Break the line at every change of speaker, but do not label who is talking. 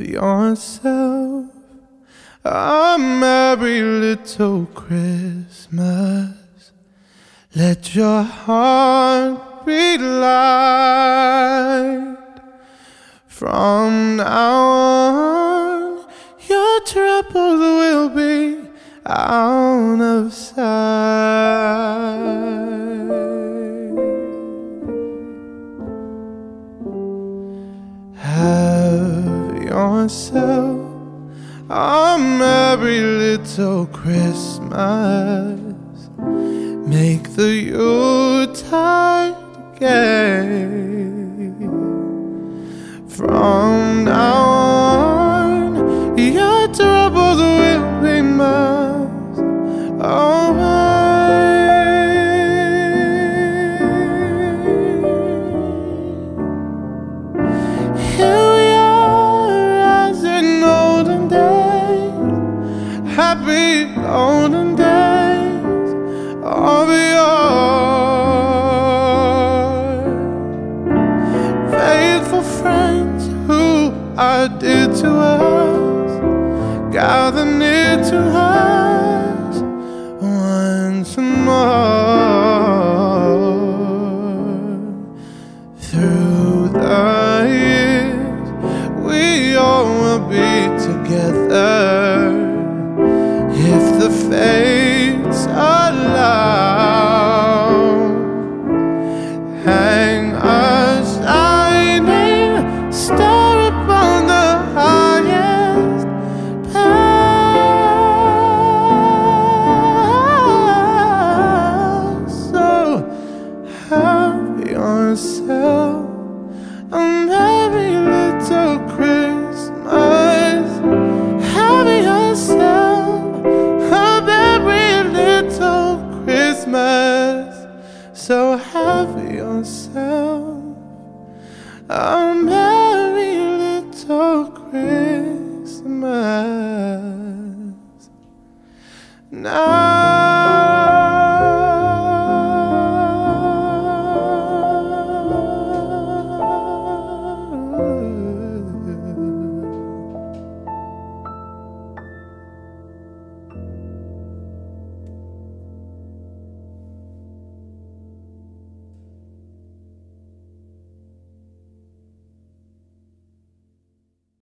yourself a merry little Christmas. Let your heart be light. From now on, your troubles will be out of sight. Have yourself a merry little Christmas. Make the Yuletide gay. From now on, your troubles will be miles away. Here we are as in olden days, happy golden days of yore. Faithful friends who are dear to us, gather near to us once more. Through the years, we all will be together if the fates allow. Hang a shining star upon the highest path. So have yourself a merry little Christmas. Have yourself a merry little Christmas. So have yourself a merry little Christmas now.